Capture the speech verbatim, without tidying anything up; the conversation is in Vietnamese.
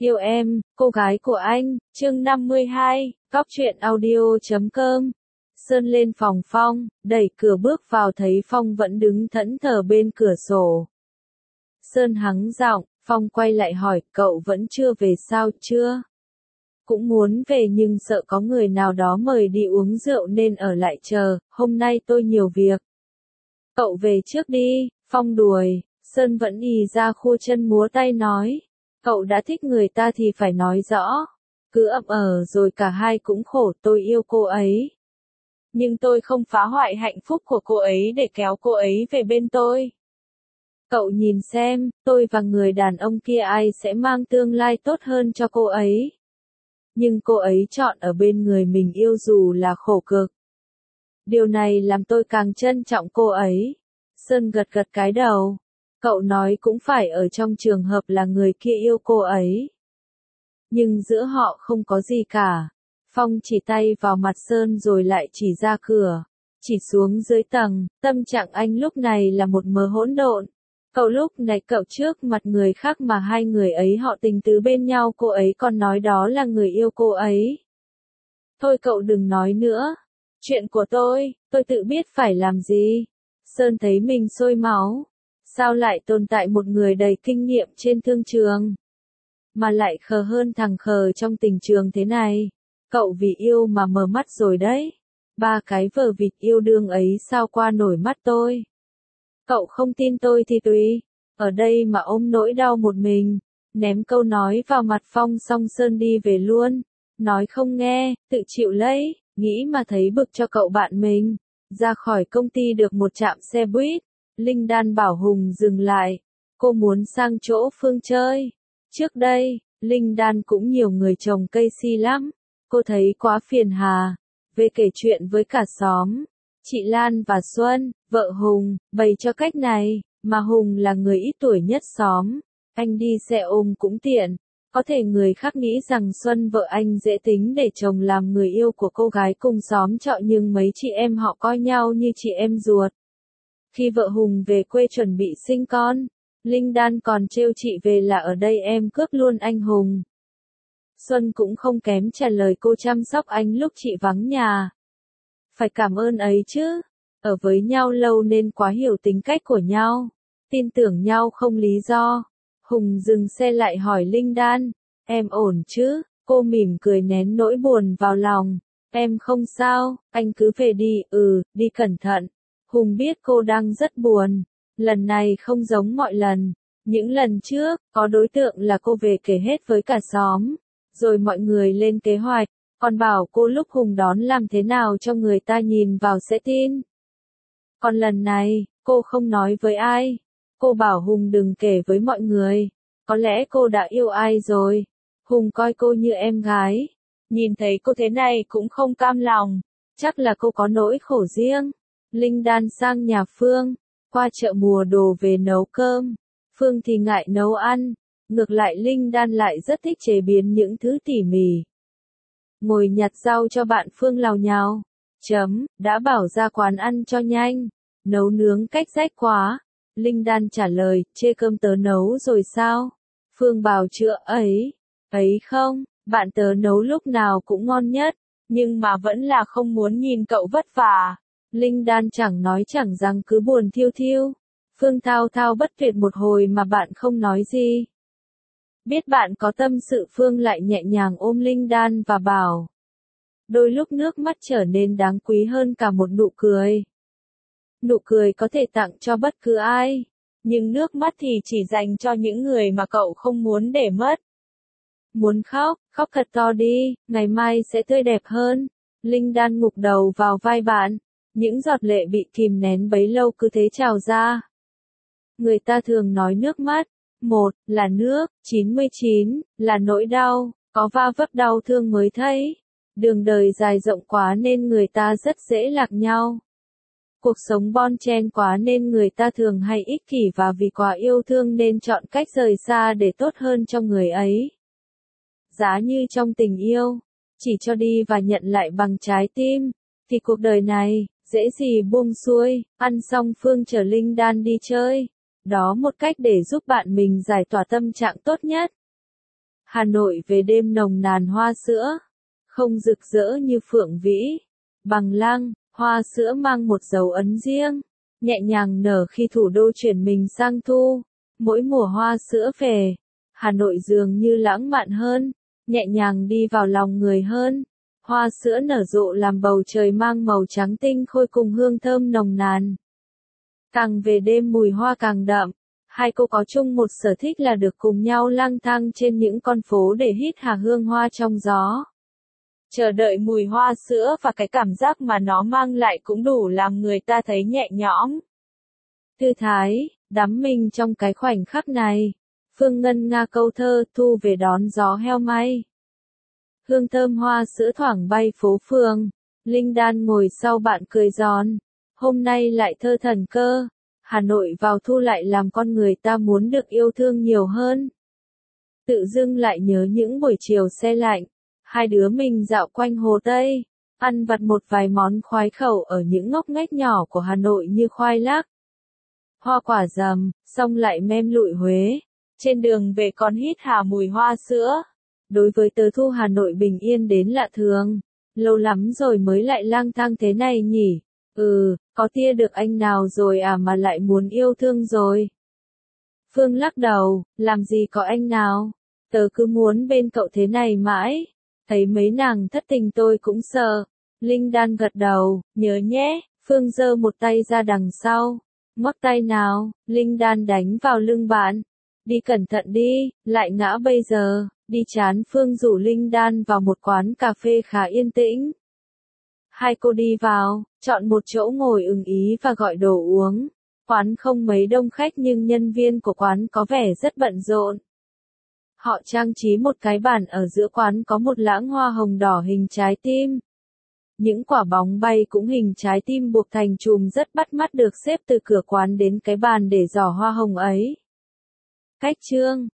Yêu em, cô gái của anh, chương năm mươi hai, Góc truyện audio chấm com. Sơn lên phòng Phong, đẩy cửa bước vào thấy Phong vẫn đứng thẫn thờ bên cửa sổ. Sơn hắng giọng, Phong quay lại hỏi, cậu vẫn chưa về sao chưa? Cũng muốn về nhưng sợ có người nào đó mời đi uống rượu nên ở lại chờ, hôm nay tôi nhiều việc. Cậu về trước đi, Phong đuổi, Sơn vẫn ì ra khua chân múa tay nói. Cậu đã thích người ta thì phải nói rõ. Cứ ậm ờ rồi cả hai cũng khổ, tôi yêu cô ấy. Nhưng tôi không phá hoại hạnh phúc của cô ấy để kéo cô ấy về bên tôi. Cậu nhìn xem, tôi và người đàn ông kia ai sẽ mang tương lai tốt hơn cho cô ấy. Nhưng cô ấy chọn ở bên người mình yêu dù là khổ cực. Điều này làm tôi càng trân trọng cô ấy. Sơn gật gật cái đầu. Cậu nói cũng phải ở trong trường hợp là người kia yêu cô ấy. Nhưng giữa họ không có gì cả. Phong chỉ tay vào mặt Sơn rồi lại chỉ ra cửa. Chỉ xuống dưới tầng, tâm trạng anh lúc này là một mớ hỗn độn. Cậu lúc này cậu trước mặt người khác mà hai người ấy họ tình tứ bên nhau, cô ấy còn nói đó là người yêu cô ấy. Thôi cậu đừng nói nữa. Chuyện của tôi, tôi tự biết phải làm gì. Sơn thấy mình sôi máu. Sao lại tồn tại một người đầy kinh nghiệm trên thương trường, mà lại khờ hơn thằng khờ trong tình trường thế này? Cậu vì yêu mà mờ mắt rồi đấy. Ba cái vở vịt yêu đương ấy sao qua nổi mắt tôi? Cậu không tin tôi thì tùy. Ở đây mà ôm nỗi đau một mình. Ném câu nói vào mặt Phong xong Sơn đi về luôn. Nói không nghe, tự chịu lấy. Nghĩ mà thấy bực cho cậu bạn mình. Ra khỏi công ty được một trạm xe buýt. Linh Đan bảo Hùng dừng lại. Cô muốn sang chỗ Phương chơi. Trước đây, Linh Đan cũng nhiều người trồng cây si lắm. Cô thấy quá phiền hà. Về kể chuyện với cả xóm. Chị Lan và Xuân, vợ Hùng, bày cho cách này. Mà Hùng là người ít tuổi nhất xóm. Anh đi xe ôm cũng tiện. Có thể người khác nghĩ rằng Xuân vợ anh dễ tính để chồng làm người yêu của cô gái cùng xóm trọ, nhưng mấy chị em họ coi nhau như chị em ruột. Khi vợ Hùng về quê chuẩn bị sinh con, Linh Đan còn trêu chị về là ở đây em cướp luôn anh Hùng. Xuân cũng không kém trả lời cô chăm sóc anh lúc chị vắng nhà. Phải cảm ơn ấy chứ, ở với nhau lâu nên quá hiểu tính cách của nhau, tin tưởng nhau không lý do. Hùng dừng xe lại hỏi Linh Đan, em ổn chứ? Cô mỉm cười nén nỗi buồn vào lòng. Em không sao, anh cứ về đi, ừ, đi cẩn thận. Hùng biết cô đang rất buồn. Lần này không giống mọi lần. Những lần trước, có đối tượng là cô về kể hết với cả xóm. Rồi mọi người lên kế hoạch. Còn bảo cô lúc Hùng đón làm thế nào cho người ta nhìn vào sẽ tin. Còn lần này, cô không nói với ai. Cô bảo Hùng đừng kể với mọi người. Có lẽ cô đã yêu ai rồi. Hùng coi cô như em gái. Nhìn thấy cô thế này cũng không cam lòng. Chắc là cô có nỗi khổ riêng. Linh Đan sang nhà Phương, qua chợ mua đồ về nấu cơm. Phương thì ngại nấu ăn. Ngược lại Linh Đan lại rất thích chế biến những thứ tỉ mỉ. Ngồi nhặt rau cho bạn Phương lào nhào. Chấm, đã bảo ra quán ăn cho nhanh. Nấu nướng cách rách quá. Linh Đan trả lời, chê cơm tớ nấu rồi sao? Phương bảo chữa ấy. Ấy không, bạn tớ nấu lúc nào cũng ngon nhất. Nhưng mà vẫn là không muốn nhìn cậu vất vả. Linh Đan chẳng nói chẳng rằng cứ buồn thiêu thiêu. Phương thao thao bất tuyệt một hồi mà bạn không nói gì. Biết bạn có tâm sự, Phương lại nhẹ nhàng ôm Linh Đan và bảo. Đôi lúc nước mắt trở nên đáng quý hơn cả một nụ cười. Nụ cười có thể tặng cho bất cứ ai. Nhưng nước mắt thì chỉ dành cho những người mà cậu không muốn để mất. Muốn khóc, khóc thật to đi, ngày mai sẽ tươi đẹp hơn. Linh Đan ngục đầu vào vai bạn. Những giọt lệ bị kìm nén bấy lâu cứ thế trào ra. Người ta thường nói nước mắt, một là nước, chín mươi chín là nỗi đau, có va vấp đau thương mới thấy. Đường đời dài rộng quá nên người ta rất dễ lạc nhau. Cuộc sống bon chen quá nên người ta thường hay ích kỷ và vì quá yêu thương nên chọn cách rời xa để tốt hơn cho người ấy. Giá như trong tình yêu, chỉ cho đi và nhận lại bằng trái tim, thì cuộc đời này, dễ gì buông xuôi. Ăn xong Phương chở Linh Đan đi chơi. Đó một cách để giúp bạn mình giải tỏa tâm trạng tốt nhất. Hà Nội về đêm nồng nàn hoa sữa, không rực rỡ như Phượng Vĩ, Bằng Lăng, hoa sữa mang một dấu ấn riêng, nhẹ nhàng nở khi thủ đô chuyển mình sang thu. Mỗi mùa hoa sữa về, Hà Nội dường như lãng mạn hơn, nhẹ nhàng đi vào lòng người hơn. Hoa sữa nở rộ làm bầu trời mang màu trắng tinh khôi cùng hương thơm nồng nàn. Càng về đêm mùi hoa càng đậm, hai cô có chung một sở thích là được cùng nhau lang thang trên những con phố để hít hà hương hoa trong gió. Chờ đợi mùi hoa sữa và cái cảm giác mà nó mang lại cũng đủ làm người ta thấy nhẹ nhõm. Thư thái, đắm mình trong cái khoảnh khắc này. Phương Ngân nga câu thơ thu về đón gió heo may. Hương thơm hoa sữa thoảng bay phố phường. Linh Đan ngồi sau bạn cười giòn. Hôm nay lại thơ thần cơ. Hà Nội vào thu lại làm con người ta muốn được yêu thương nhiều hơn. Tự dưng lại nhớ những buổi chiều se lạnh. Hai đứa mình dạo quanh Hồ Tây. Ăn vặt một vài món khoái khẩu ở những ngóc ngách nhỏ của Hà Nội như khoai lác, hoa quả dầm, xong lại mem lụi Huế. Trên đường về còn hít hà mùi hoa sữa. Đối với tớ thu Hà Nội bình yên đến lạ thường. Lâu lắm rồi mới lại lang thang thế này nhỉ. Ừ, có tia được anh nào rồi à mà lại muốn yêu thương rồi. Phương lắc đầu, làm gì có anh nào. Tớ cứ muốn bên cậu thế này mãi. Thấy mấy nàng thất tình tôi cũng sợ. Linh Đan gật đầu, nhớ nhé. Phương giơ một tay ra đằng sau. Ngót tay nào, Linh Đan đánh vào lưng bạn. Đi cẩn thận đi, lại ngã bây giờ. Đi chán Phương rủ Linh Đan vào một quán cà phê khá yên tĩnh. Hai cô đi vào, chọn một chỗ ngồi ưng ý và gọi đồ uống. Quán không mấy đông khách nhưng nhân viên của quán có vẻ rất bận rộn. Họ trang trí một cái bàn ở giữa quán có một lẵng hoa hồng đỏ hình trái tim. Những quả bóng bay cũng hình trái tim buộc thành chùm rất bắt mắt được xếp từ cửa quán đến cái bàn để giỏ hoa hồng ấy. Cách trương,